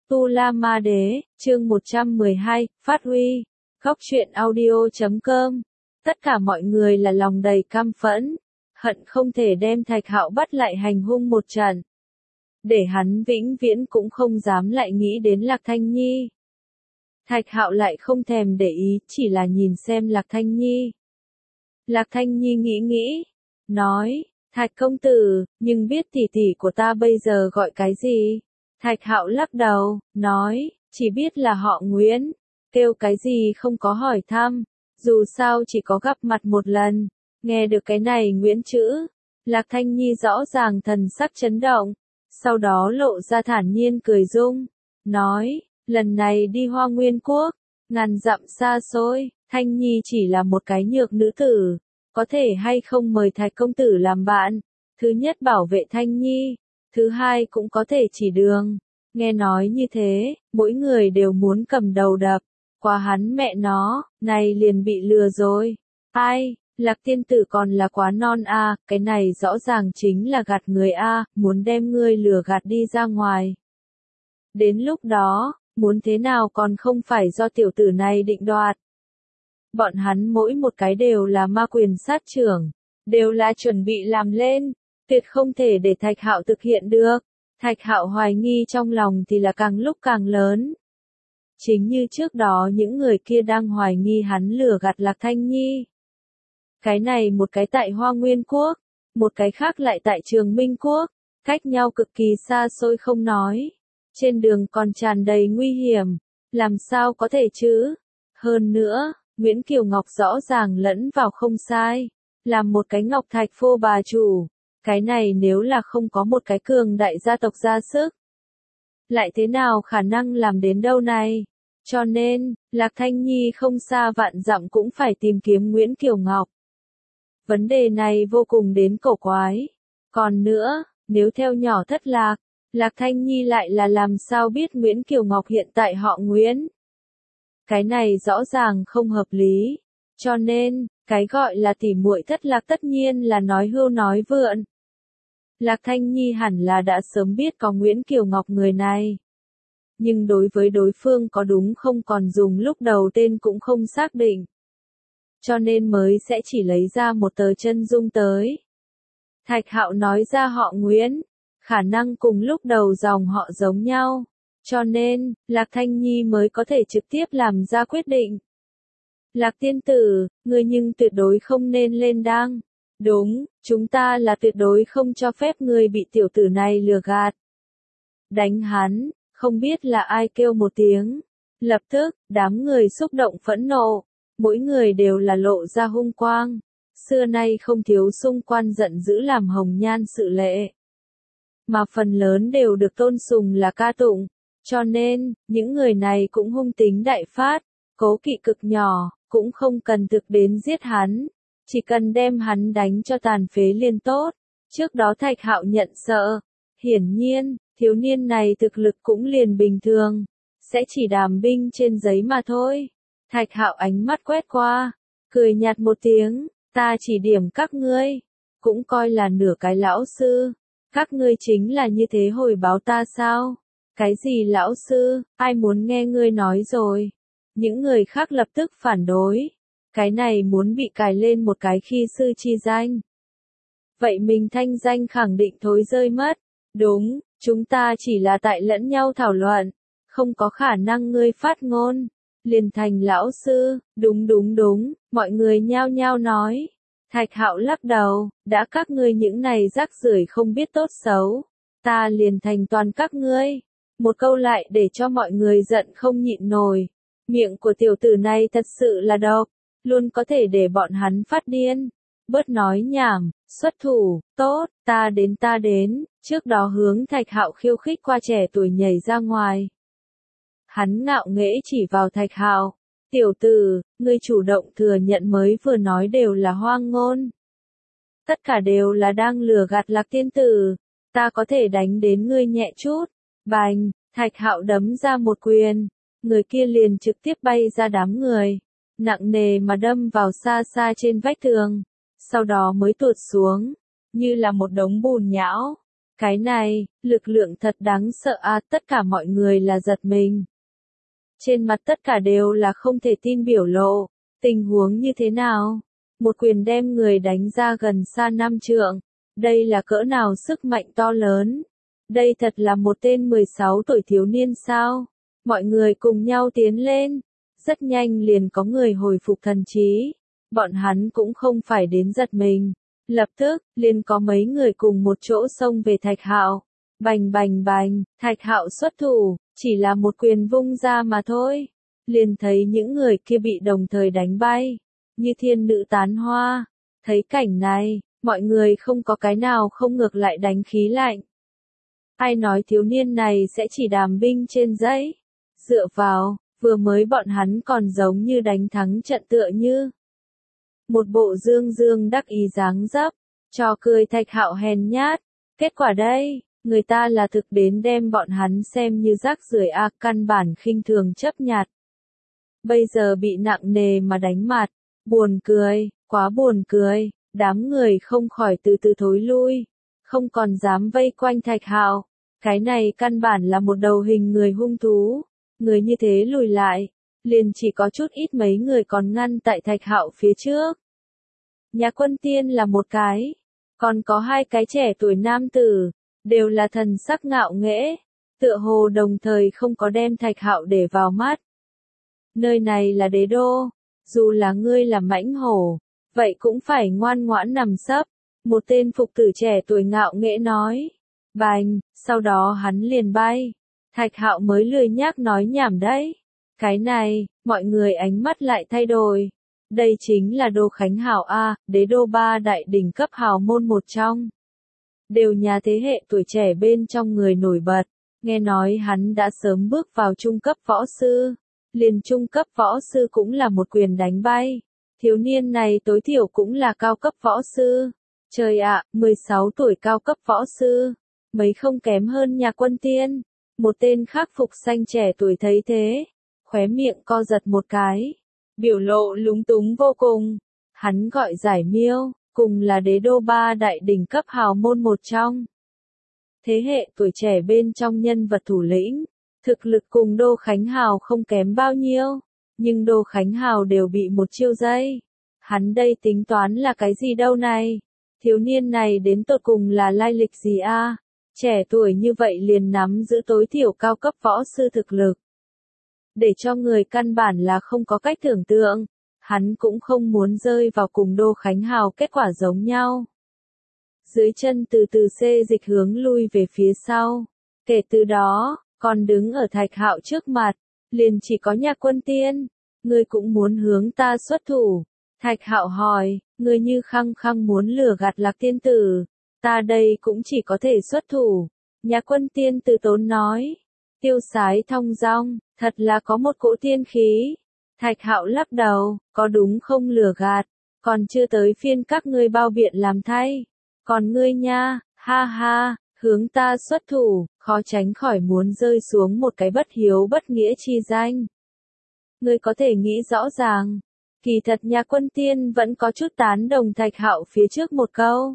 Tu La Ma Đế, chương 112, phát huy. Góc truyện audio.com. Tất cả mọi người là lòng đầy căm phẫn, hận không thể đem Thạch Hạo bắt lại hành hung một trận. Để hắn vĩnh viễn cũng không dám lại nghĩ đến Lạc Thanh Nhi. Thạch Hạo lại không thèm để ý, chỉ là nhìn xem Lạc Thanh Nhi. Lạc Thanh Nhi nghĩ, nói, Thạch công tử, nhưng biết tỷ tỷ của ta bây giờ gọi cái gì? Thạch Hạo lắc đầu, nói, chỉ biết là họ Nguyễn, kêu cái gì không có hỏi thăm, dù sao chỉ có gặp mặt một lần. Nghe được cái này Nguyễn chữ, Lạc Thanh Nhi rõ ràng thần sắc chấn động, sau đó lộ ra thản nhiên cười dung, nói, lần này đi Hoa Nguyên Quốc, ngàn dặm xa xôi, Thanh Nhi chỉ là một cái nhược nữ tử, có thể hay không mời Thạch công tử làm bạn, thứ nhất bảo vệ Thanh Nhi, thứ hai cũng có thể chỉ đường. Nghe nói như thế, mỗi người đều muốn cầm đầu đập, qua hắn mẹ nó, này liền bị lừa rồi. Ai, Lạc tiên tử còn là quá non a, cái này rõ ràng chính là gạt người a, muốn đem ngươi lừa gạt đi ra ngoài. Đến lúc đó, muốn thế nào còn không phải do tiểu tử này định đoạt. Bọn hắn mỗi một cái đều là ma quyền sát trưởng, đều là chuẩn bị làm lên, tuyệt không thể để Thạch Hạo thực hiện được. Thạch Hạo hoài nghi trong lòng thì là càng lúc càng lớn. Chính như trước đó những người kia đang hoài nghi hắn lừa gạt Lạc Thanh Nhi. Cái này một cái tại Hoa Nguyên Quốc, một cái khác lại tại Trường Minh Quốc, cách nhau cực kỳ xa xôi không nói. Trên đường còn tràn đầy nguy hiểm, làm sao có thể chứ? Hơn nữa, Nguyễn Kiều Ngọc rõ ràng lẫn vào không sai, làm một cái ngọc thạch phô bà chủ. Cái này nếu là không có một cái cường đại gia tộc ra sức, lại thế nào khả năng làm đến đâu này? Cho nên, Lạc Thanh Nhi không xa vạn dặm cũng phải tìm kiếm Nguyễn Kiều Ngọc. Vấn đề này vô cùng đến cổ quái. Còn nữa, nếu theo nhỏ thất lạc, Lạc Thanh Nhi lại là làm sao biết Nguyễn Kiều Ngọc hiện tại họ Nguyễn? Cái này rõ ràng không hợp lý. Cho nên, cái gọi là tỉ muội thất lạc tất nhiên là nói hưu nói vượn. Lạc Thanh Nhi hẳn là đã sớm biết có Nguyễn Kiều Ngọc người này. Nhưng đối với đối phương có đúng không còn dùng lúc đầu tên cũng không xác định. Cho nên mới sẽ chỉ lấy ra một tờ chân dung tới. Thạch Hạo nói ra họ Nguyễn, khả năng cùng lúc đầu dòng họ giống nhau. Cho nên, Lạc Thanh Nhi mới có thể trực tiếp làm ra quyết định. Lạc tiên tử, ngươi nhưng tuyệt đối không nên lên đăng. Đúng, chúng ta là tuyệt đối không cho phép ngươi bị tiểu tử này lừa gạt. Đánh hắn, không biết là ai kêu một tiếng. Lập tức, đám người xúc động phẫn nộ, mỗi người đều là lộ ra hung quang. Xưa nay không thiếu xung quan giận dữ làm hồng nhan sự lệ. Mà phần lớn đều được tôn sùng là ca tụng. Cho nên, những người này cũng hung tính đại phát, cố kỵ cực nhỏ, cũng không cần thực đến giết hắn. Chỉ cần đem hắn đánh cho tàn phế liền tốt. Trước đó Thạch Hạo nhận sợ. Hiển nhiên, thiếu niên này thực lực cũng liền bình thường. Sẽ chỉ đàm binh trên giấy mà thôi. Thạch Hạo ánh mắt quét qua. Cười nhạt một tiếng. Ta chỉ điểm các ngươi. Cũng coi là nửa cái lão sư. Các ngươi chính là như thế hồi báo ta sao? Cái gì lão sư, ai muốn nghe ngươi nói rồi? Những người khác lập tức phản đối. Cái này muốn bị cài lên một cái khi sư chi danh. Vậy mình thanh danh khẳng định thối rơi mất. Đúng, chúng ta chỉ là tại lẫn nhau thảo luận. Không có khả năng ngươi phát ngôn. Liền thành lão sư, đúng, mọi người nhao nhao nói. Thạch Hạo lắc đầu, đã các ngươi những này rác rưởi không biết tốt xấu. Ta liền thành toàn các ngươi. Một câu lại để cho mọi người giận không nhịn nổi. Miệng của tiểu tử này thật sự là độc. Luôn có thể để bọn hắn phát điên. Bớt nói nhảm, xuất thủ, tốt, ta đến, trước đó hướng Thạch Hạo khiêu khích qua trẻ tuổi nhảy ra ngoài. Hắn ngạo nghễ chỉ vào Thạch Hạo, tiểu tử, ngươi chủ động thừa nhận mới vừa nói đều là hoang ngôn. Tất cả đều là đang lừa gạt Lạc tiên tử, ta có thể đánh đến ngươi nhẹ chút. Bành, Thạch Hạo đấm ra một quyền, người kia liền trực tiếp bay ra đám người. Nặng nề mà đâm vào xa xa trên vách tường, sau đó mới tuột xuống, như là một đống bùn nhão. Cái này, lực lượng thật đáng sợ à, tất cả mọi người là giật mình. Trên mặt tất cả đều là không thể tin biểu lộ, tình huống như thế nào? Một quyền đem người đánh ra gần xa 5 trượng, đây là cỡ nào sức mạnh to lớn? Đây thật là một tên 16 tuổi thiếu niên sao? Mọi người cùng nhau tiến lên, rất nhanh liền có người hồi phục thần trí, bọn hắn cũng không phải đến giật mình. Lập tức, liền có mấy người cùng một chỗ xông về Thạch Hạo. Bành bành bành, Thạch Hạo xuất thủ, chỉ là một quyền vung ra mà thôi. Liền thấy những người kia bị đồng thời đánh bay, như thiên nữ tán hoa. Thấy cảnh này, mọi người không có cái nào không ngược lại đánh khí lạnh. Ai nói thiếu niên này sẽ chỉ đàm binh trên giấy? Dựa vào, vừa mới bọn hắn còn giống như đánh thắng trận tựa như. Một bộ dương dương đắc ý dáng dấp, trò cười Thạch Hạo hèn nhát. Kết quả đây, người ta là thực đến đem bọn hắn xem như rác rưởi a, căn bản khinh thường chấp nhặt. Bây giờ bị nặng nề mà đánh mặt, buồn cười, quá buồn cười, đám người không khỏi từ từ thối lui, không còn dám vây quanh Thạch Hạo. Cái này căn bản là một đầu hình người hung thú, người như thế lùi lại, liền chỉ có chút ít mấy người còn ngăn tại Thạch Hạo phía trước. Nhà Quân Tiên là một cái, còn có hai cái trẻ tuổi nam tử, đều là thần sắc ngạo nghễ, tựa hồ đồng thời không có đem Thạch Hạo để vào mắt. Nơi này là đế đô, dù là ngươi là mãnh hổ, vậy cũng phải ngoan ngoãn nằm sấp, một tên phục tử trẻ tuổi ngạo nghễ nói. Bành, sau đó hắn liền bay. Thạch Hạo mới lười nhác nói nhảm đấy. Cái này, mọi người ánh mắt lại thay đổi. Đây chính là Đô Khánh Hào A, đế đô 3 đại đỉnh cấp hào môn một trong. Đều nhà thế hệ tuổi trẻ bên trong người nổi bật. Nghe nói hắn đã sớm bước vào trung cấp võ sư. Liền trung cấp võ sư cũng là một quyền đánh bay. Thiếu niên này tối thiểu cũng là cao cấp võ sư. Trời ạ, 16 tuổi cao cấp võ sư. Mấy không kém hơn Nhà Quân Tiên. Một tên khác phục xanh trẻ tuổi thấy thế, khóe miệng co giật một cái, biểu lộ lúng túng vô cùng. Hắn gọi Giải Miêu, cùng là đế đô 3 đại đỉnh cấp hào môn một trong. Thế hệ tuổi trẻ bên trong nhân vật thủ lĩnh, thực lực cùng Đô Khánh Hào không kém bao nhiêu, nhưng Đô Khánh Hào đều bị một chiêu dây. Hắn đây tính toán là cái gì đâu này? Thiếu niên này đến tột cùng là lai lịch gì a? Trẻ tuổi như vậy liền nắm giữ tối thiểu cao cấp võ sư thực lực. Để cho người căn bản là không có cách tưởng tượng, hắn cũng không muốn rơi vào cùng Đô Khánh Hào kết quả giống nhau. Dưới chân từ từ xê dịch hướng lui về phía sau. Kể từ đó, còn đứng ở Thạch Hạo trước mặt, liền chỉ có Nhà Quân Tiên. Ngươi cũng muốn hướng ta xuất thủ. Thạch Hạo hỏi, ngươi như khăng khăng muốn lừa gạt Lạc Tiên Tử. Ta đây cũng chỉ có thể xuất thủ. Nhà Quân Tiên từ tốn nói. Tiêu sái thong dong, thật là có một cỗ tiên khí. Thạch Hạo lắc đầu, có đúng không lừa gạt, còn chưa tới phiên các ngươi bao biện làm thay. Còn ngươi nha, ha ha, hướng ta xuất thủ, khó tránh khỏi muốn rơi xuống một cái bất hiếu bất nghĩa chi danh. Ngươi có thể nghĩ rõ ràng, kỳ thật Nhà Quân Tiên vẫn có chút tán đồng Thạch Hạo phía trước một câu.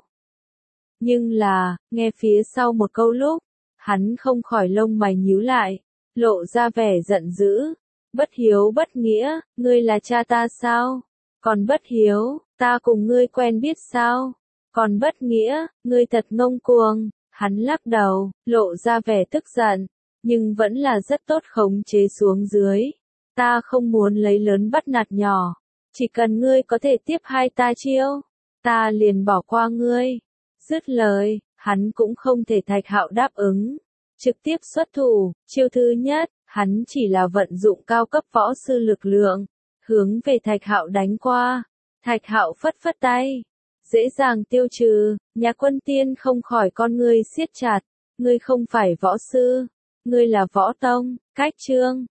Nhưng là, nghe phía sau một câu lúc, hắn không khỏi lông mày nhíu lại, lộ ra vẻ giận dữ. Bất hiếu bất nghĩa, ngươi là cha ta sao? Còn bất hiếu, ta cùng ngươi quen biết sao? Còn bất nghĩa, ngươi thật ngông cuồng. Hắn lắc đầu, lộ ra vẻ tức giận, nhưng vẫn là rất tốt khống chế xuống dưới. Ta không muốn lấy lớn bắt nạt nhỏ, chỉ cần ngươi có thể tiếp hai ta chiêu, ta liền bỏ qua ngươi. Dứt lời, hắn cũng không thể Thạch Hạo đáp ứng, trực tiếp xuất thủ. Chiêu thứ nhất, hắn chỉ là vận dụng cao cấp võ sư lực lượng, hướng về Thạch Hạo đánh qua. Thạch Hạo phất phất tay, dễ dàng tiêu trừ. Nhà Quân Tiên không khỏi con ngươi siết chặt, ngươi không phải võ sư, ngươi là võ tông. Cách chương